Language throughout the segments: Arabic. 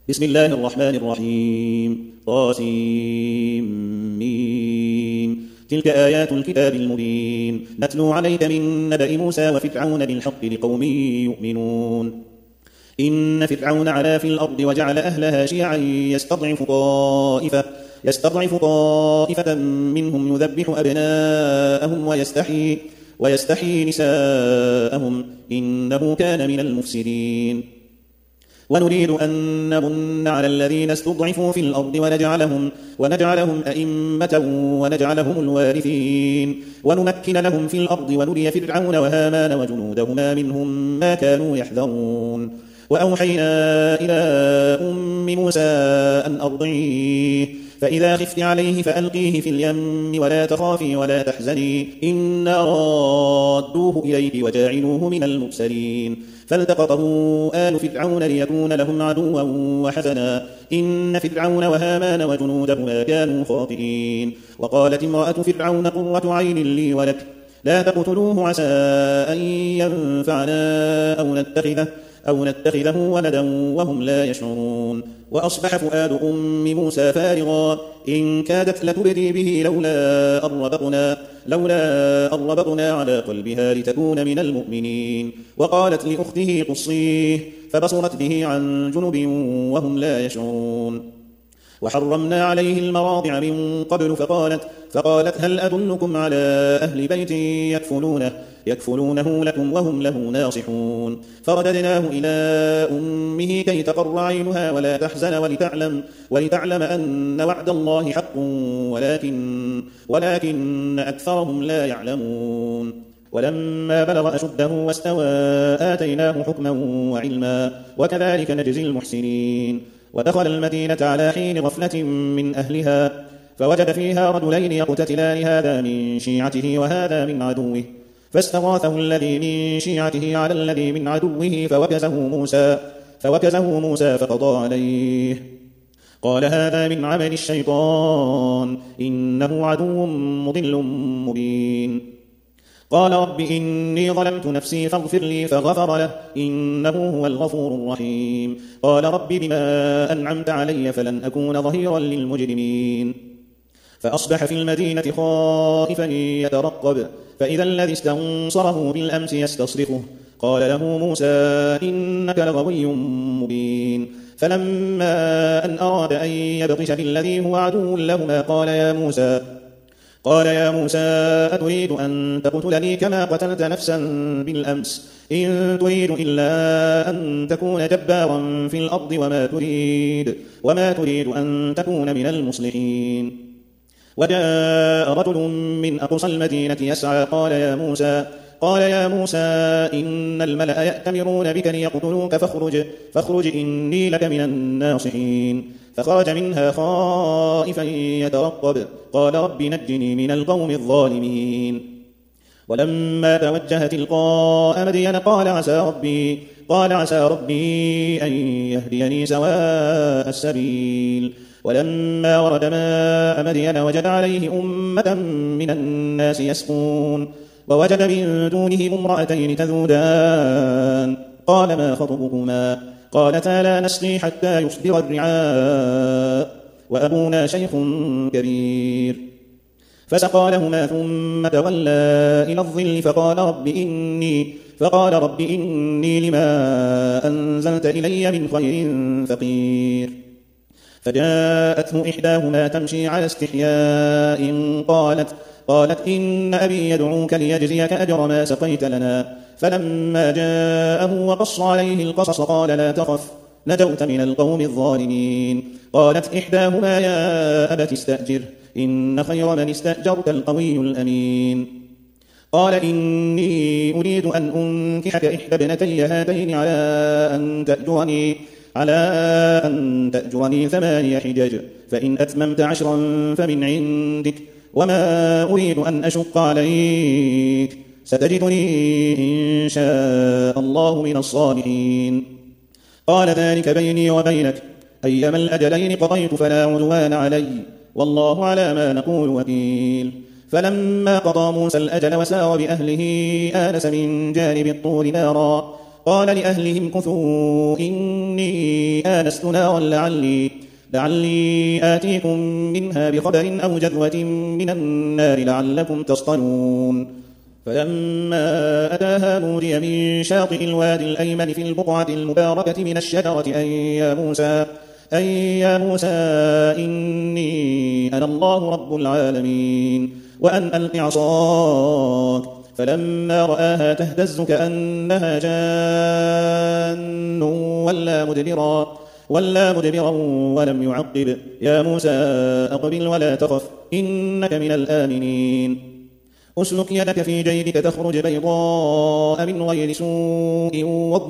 بسم الله الرحمن الرحيم طاسيم. تلك آيات الكتاب المبين نتلو عليك من نبأ موسى وفرعون بالحق لقوم يؤمنون. إن فرعون علا في الأرض وجعل أهلها شيعا يستضعف طائفة منهم يذبح أبناءهم ويستحيي نساءهم إنه كان من المفسدين. ونريد أن نمن على الذين استضعفوا في الأرض ونجعلهم أئمة ونجعلهم الوارثين ونمكن لهم في الأرض ونري فرعون وهامان وجنودهما منهم ما كانوا يحذرون. وأوحينا إلى أم موسى أن أرضعيه فإذا خفت عليه فألقيه في اليم ولا تخافي ولا تحزني إنا رادوه إليك وجاعلوه من المرسلين. فالتقطه آل فرعون ليكون لهم عدوا وحزنا إن فرعون وهامان وجنودهما كانوا خاطئين. وقالت امرأة فرعون قرة عين لي ولك لا تقتلوه عسى أن ينفعنا أو نتخذه ولدا وهم لا يشعرون. وأصبح فؤاد أم موسى فارغا إن كادت لتبدي به لولا أن ربطنا على قلبها لتكون من المؤمنين. وقالت لأخته قصيه فبصرت به عن جنب وهم لا يشعرون. وحرمنا عليه المراضع من قبل فقالت هل أدلكم على أهل بيت يكفلونه لكم وهم له ناصحون. فرددناه إلى أمه كي تقر عينها ولا تحزن ولتعلم أن وعد الله حق ولكن أكثرهم لا يعلمون. ولما بلغ أشده واستوى آتيناه حكما وعلما وكذلك نجزي المحسنين. ودخل المدينة على حين غفلة من أهلها فوجد فيها رجلين يقتتلان هذا من شيعته وهذا من عدوه فاستغاثه الذي من شيعته على الذي من عدوه فوكزه موسى فقضى عليه قال هذا من عمل الشيطان إنه عدو مضل مبين. قال رب إني ظلمت نفسي فاغفر لي فغفر له إنه هو الغفور الرحيم. قال رب بما أنعمت علي فلن أكون ظهيرا للمجرمين. فأصبح في المدينة خائفا يترقب فإذا الذي استنصره بالأمس يستصرخه قال له موسى إنك لغوي مبين. فلما أن أراد أن يبطش بالذي هو عدو لهما قال يا موسى أتريد أن تقتلني كما قتلت نفسا بالأمس إن تريد إلا أن تكون جبارا في الأرض وما تريد أن تكون من المصلحين. وجاء رجل من أقصى المدينة يسعى قال يا موسى إن الملأ يأتمرون بك ليقتلوك فاخرج إني لك من الناصحين. فخرج منها خائفا يترقب قال رب نجني من القوم الظالمين. ولما توجه تلقاء مدين قال عسى ربي أن يهديني سواء السبيل. ولما ورد ماء مدين وجد عليه أمة من الناس يسقون ووجد من دونهم امرأتين تذودان قال ما خطبكما قالتا لا نسقي حتى يصدر الرعاء وأبونا شيخ كبير. فسقى لهما ثم تولى إلى الظل فقال رب إني لما أنزلت إلي من خير فقير. فجاءته إحداهما تمشي على استحياء قالت إن أبي يدعوك ليجزيك أجر ما سقيت لنا. فلما جاءه وقص عليه القصص قال لا تخف نجوت من القوم الظالمين. قالت إحداهما يا أبت استأجر إن خير من استأجرت القوي الأمين. قال إني أريد أن أنكحك إحدى ابنتي هاتين على أن تأجرني 8 حجج فإن أتممت 10 فمن عندك وما أريد أن أشق عليك ستجدني إن شاء الله من الصالحين. قال ذلك بيني وبينك أيما الأجلين قضيت فلا عدوان علي والله على ما نقول وكيل. فلما قضى موسى الأجل وسار بأهله آنس من جانب الطور نارا قال لأهلهم كثوا إني آنست نارا لعلي آتيكم منها بخبر أو جذوة من النار لعلكم تصطلون. فلما أتاها نودي من شاطئ الوادي الأيمن في البقعة المباركة من الشجرة أن يا موسى إني أنا الله رب العالمين وأن ألق عصاك. فلما رآها تهتز كأنها جان ولا مدبرا ولم يعقب. يا موسى أقبل ولا تخف إنك من الآمنين. أسلك يدك في جيبك تخرج بيضاء من غير سوء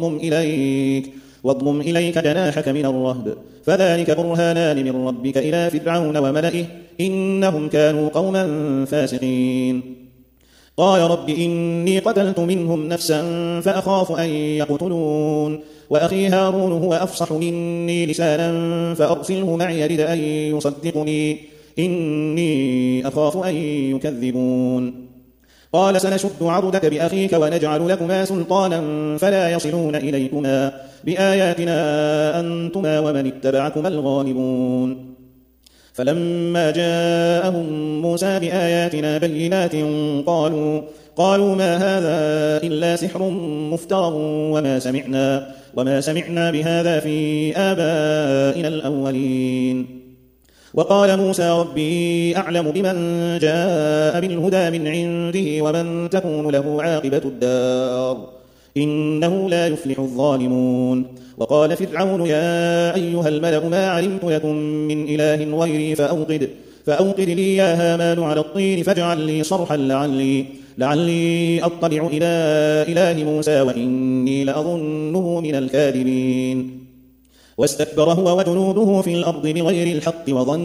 واضمم إليك جناحك من الرهب فذلك برهانان من ربك إلى فرعون وملئه إنهم كانوا قوما فاسقين. قال رب إني قتلت منهم نفسا فأخاف أن يقتلون وأخي هارون هو أفصح مني لسانا فأرسله معي يرد أن يصدقني إني أخاف أن يكذبون. قال سنشد عضدك بأخيك ونجعل لكما سلطانا فلا يصلون إليكما بآياتنا أنتما ومن اتبعكما الغالبون. فلما جاءهم موسى بآياتنا بينات قالوا ما هذا إلا سحر مفترى وما سمعنا بهذا في آبائنا الأولين. وقال موسى ربي أعلم بمن جاء بالهدى من عنده ومن تكون له عاقبة الدار إنه لا يفلح الظالمون. وقال فرعون يا أيها الملأ ما علمت لكم من إله غيري فأوقد لي يا هامان على الطين فاجعل لي صرحا لعلي أطلع إلى إله موسى وإني لأظنه من الكاذبين. واستكبر هو وجنوده في الأرض بغير الحق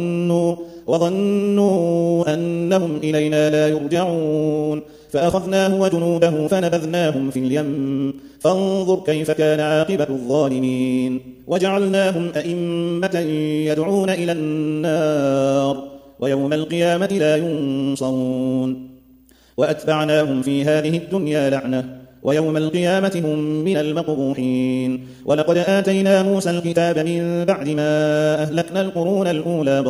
وظنوا أنهم إلينا لا يرجعون فأخذناه وجنوده فنبذناهم في اليم فانظر كيف كان عاقبة الظالمين. وجعلناهم أئمة يدعون إلى النار ويوم القيامة لا ينصرون. وأتبعناهم في هذه الدنيا لعنة ويوم القيامة هم من المقبوحين. ولقد آتينا موسى الكتاب من بعد ما أهلكنا القرون الأولى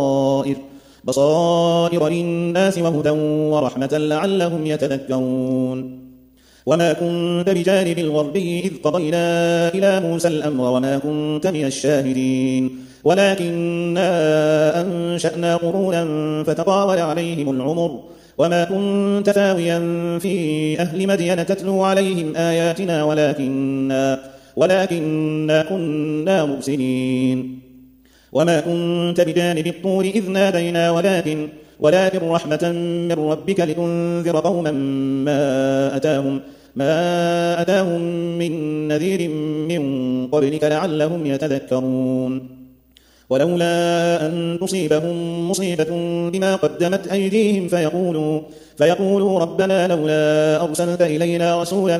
بصائر للناس وهدى ورحمة لعلهم يتذكرون. وما كنت بجانب الغربي إذ قضينا إلى موسى الأمر وما كنت من الشاهدين ولكننا أنشأنا قرونا فتطاول عليهم العمر وما كنت ثاويا في أهل مدين تتلو عليهم آياتنا ولكننا كنا مرسلين. وما كنت بجانب الطور إذ نادينا ولكن رحمة من ربك لتنذر قوما ما أتاهم من نذير من قبلك لعلهم يتذكرون. ولولا أن تصيبهم مصيبة بما قدمت أيديهم فيقولوا ربنا لولا أرسلت إلينا رسولا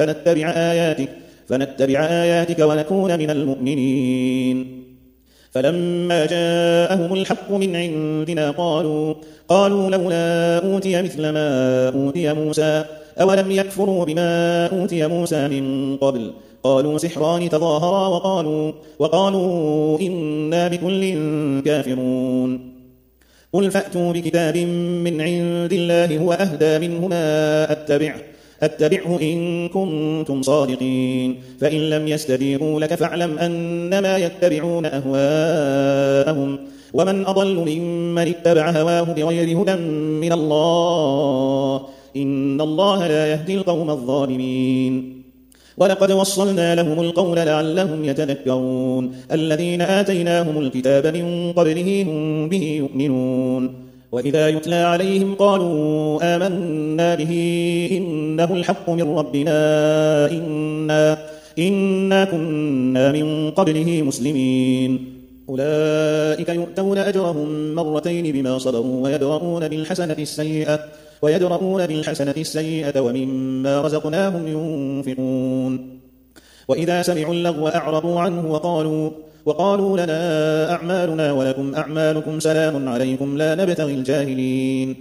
فنتبع آياتك ونكون من المؤمنين. فلما جاءهم الحق من عندنا قالوا لولا أوتي مثل ما أوتي موسى أولم يكفروا بما أوتي موسى من قبل قالوا سحران تظاهرا وقالوا إنا بكل كافرون. قل فأتوا بكتاب من عند الله هو أهدى منهما أتبعه إن كنتم صادقين فإن لم يستجيبوا لك فاعلم أنما يتبعون أهواءهم ومن أضل ممن اتبع هواه بغير هدى من الله إن الله لا يهدي القوم الظالمين. ولقد وصلنا لهم القول لعلهم يتذكرون الذين آتيناهم الكتاب من قبله هم به يؤمنون. وإذا يتلى عليهم قالوا آمنا به إنه الحق من ربنا إنا كنا من قبله مسلمين. أولئك يؤتون أجرهم مرتين بما صبروا ويدرؤون بالحسنة السيئة ومما رزقناهم ينفقون. وإذا سمعوا اللغو أعرضوا عنه وقالوا لنا أعمالنا ولكم أعمالكم سلام عليكم لا نبتغي الجاهلين.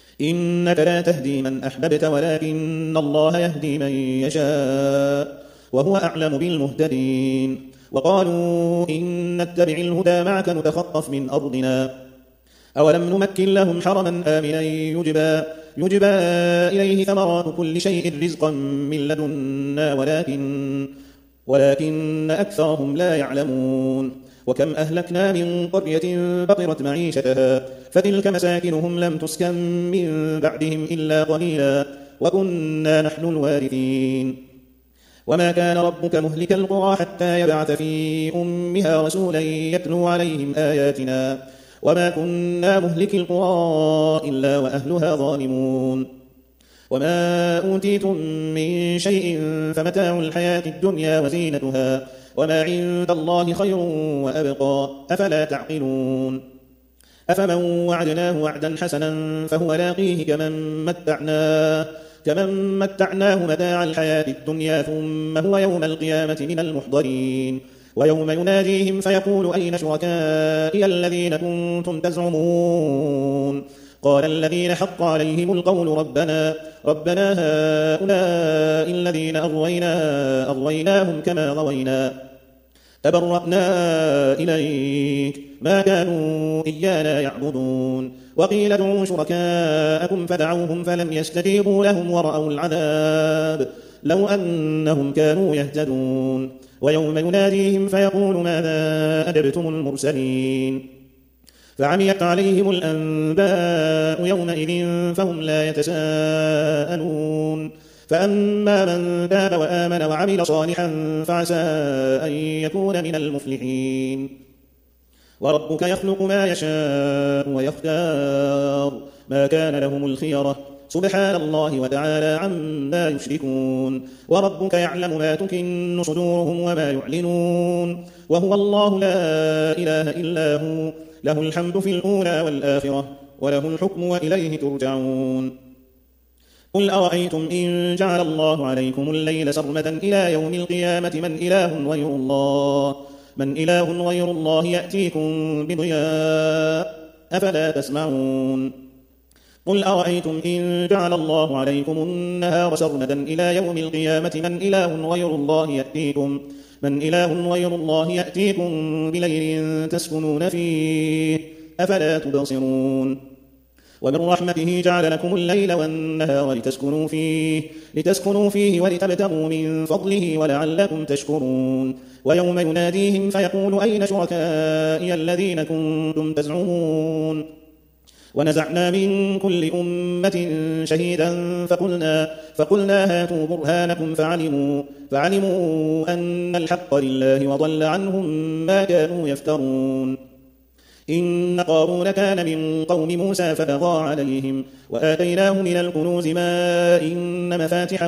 إنك لا تهدي من أحببت ولكن الله يهدي من يشاء وهو أعلم بالمهتدين. وقالوا إن نتبع الهدى معك نتخطف من أرضنا أولم نمكن لهم حرما آمنا يجبى إليه ثمرات كل شيء رزقا من لدنا ولكن أكثرهم لا يعلمون. وكم أهلكنا من قرية بطرت معيشتها فتلك مساكنهم لم تسكن من بعدهم إلا قليلا وكنا نحن الوارثين. وما كان ربك مهلك القرى حتى يبعث في أمها رسولا يتلو عليهم آياتنا وما كنا مهلك القرى إلا وأهلها ظالمون. وما أوتيتم من شيء فمتاع الحياة الدنيا وزينتها وما عند الله خير وأبقى أفلا تعقلون. أفمن وعدناه وعدا حسنا فهو لاقيه كمن متعناه متاع الحياة الدنيا ثم هو يوم القيامة من المحضرين. ويوم يناديهم فيقول أين شركائي الذين كنتم تزعمون قال الذين حق عليهم القول ربنا هؤلاء الذين أغويناهم كما غوينا تبرأنا إليك ما كانوا إيانا يعبدون. وقيل ادعوا شركاءكم فدعوهم فلم يستجيبوا لهم ورأوا العذاب لو أنهم كانوا يهتدون. ويوم يناديهم فيقول ماذا أجبتم المرسلين فعميت عليهم الأنباء يومئذ فهم لا يتساءلون. فأما من تاب وآمن وعمل صالحا فعسى أن يكون من المفلحين. وربك يخلق ما يشاء ويختار ما كان لهم الخيرة سبحان الله وتعالى عما يشركون. وربك يعلم ما تكن صدورهم وما يعلنون وهو الله لا إله إلا هو له الحمد في الأولى والآخرة وله الحكم وإليه ترجعون. قل أرأيتم إن جعل الله عليكم الليل سرمدا إلى يوم القيامة من إله غير الله يأتيكم بضياء أفلا تسمعون. قل أرأيتم إن جعل الله عليكم النهار سرمدا إلى يوم القيامة من إله غير الله يأتيكم بليل تسكنون فيه أفلا تبصرون. ومن رحمته جعل لكم الليل والنهار لتسكنوا فيه ولتبتغوا من فضله ولعلكم تشكرون. ويوم يناديهم فيقول أين شركائي الذين كنتم تزعمون ونزعنا من كل أمة شهيدا فقلنا هاتوا برهانكم فعلموا أن الحق لله وضل عنهم ما كانوا يفترون. إن قارون كان من قوم موسى فبغى عليهم وآتيناه من الكنوز ما إن مفاتحه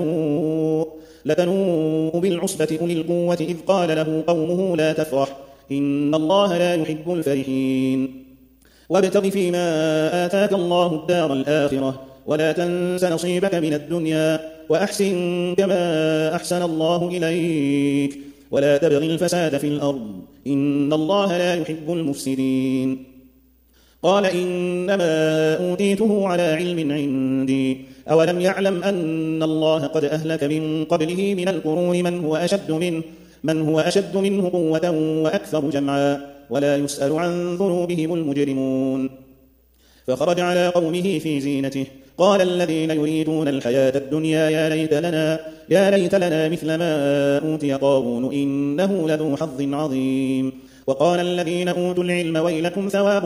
لتنوء بالعصبة أولي القوة إذ قال له قومه لا تفرح إن الله لا يحب الفرحين. وابتغ فيما آتاك الله الدار الآخرة ولا تنس نصيبك من الدنيا وأحسن كما أحسن الله إليك ولا تبغ الفساد في الأرض إن الله لا يحب المفسدين. قال إنما أوتيته على علم عندي أولم يعلم أن الله قد أهلك من قبله من القرون من هو أشد منه قوة وأكثر جمعا ولا يسأل عن ذنوبهم المجرمون. فخرج على قومه في زينته قال الذين يريدون الحياة الدنيا يا ليت لنا مثل ما أوتي قارون إنه لذو حظ عظيم. وقال الذين أوتوا العلم ويلكم ثواب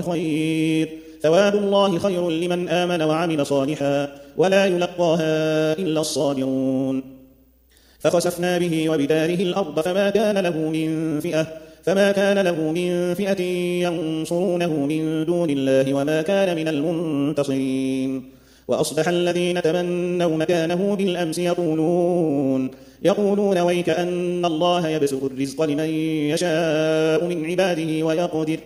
الله خير لمن آمن وعمل صالحا ولا يلقاها إلا الصابرون. فخسفنا به وبداره الأرض فما كان له من فئة ينصرونه من دون الله وما كان من المنتصرين. وأصبح الذين تمنوا مكانه بالأمس يقولون ويك أن الله يبسط الرزق لمن يشاء من عباده ويقدر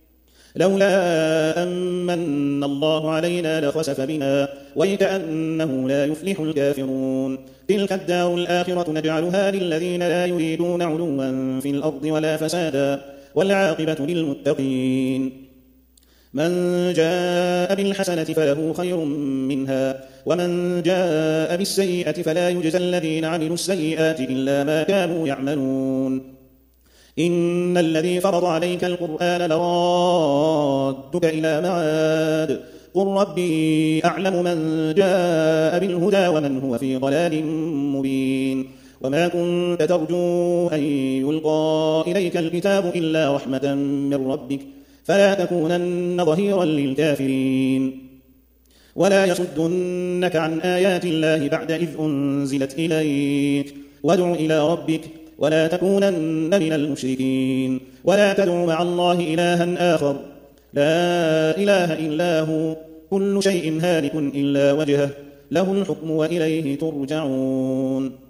لولا أمن الله علينا لخسف بنا ويك أنه لا يفلح الكافرون. تلك الدار الآخرة نجعلها للذين لا يريدون علوا في الأرض ولا فسادا والعاقبة للمتقين. من جاء بالحسنة فله خير منها ومن جاء بالسيئة فلا يجزى الذين عملوا السيئات إلا ما كانوا يعملون إن الذي فرض عليك القرآن لرادك إلى معاد قل ربي أعلم من جاء بالهدى ومن هو في ضلال مبين وما كنت ترجو أن يلقى إليك الكتاب إلا رحمة من ربك فلا تكونن ظهيرا للكافرين ولا يصدنك عن آيات الله بعد إذ أنزلت إليك وادع إلى ربك ولا تكونن من المشركين ولا تدع مع الله إلها آخر لا إله إلا هو كل شيء هالك إلا وجهه له الحكم وإليه ترجعون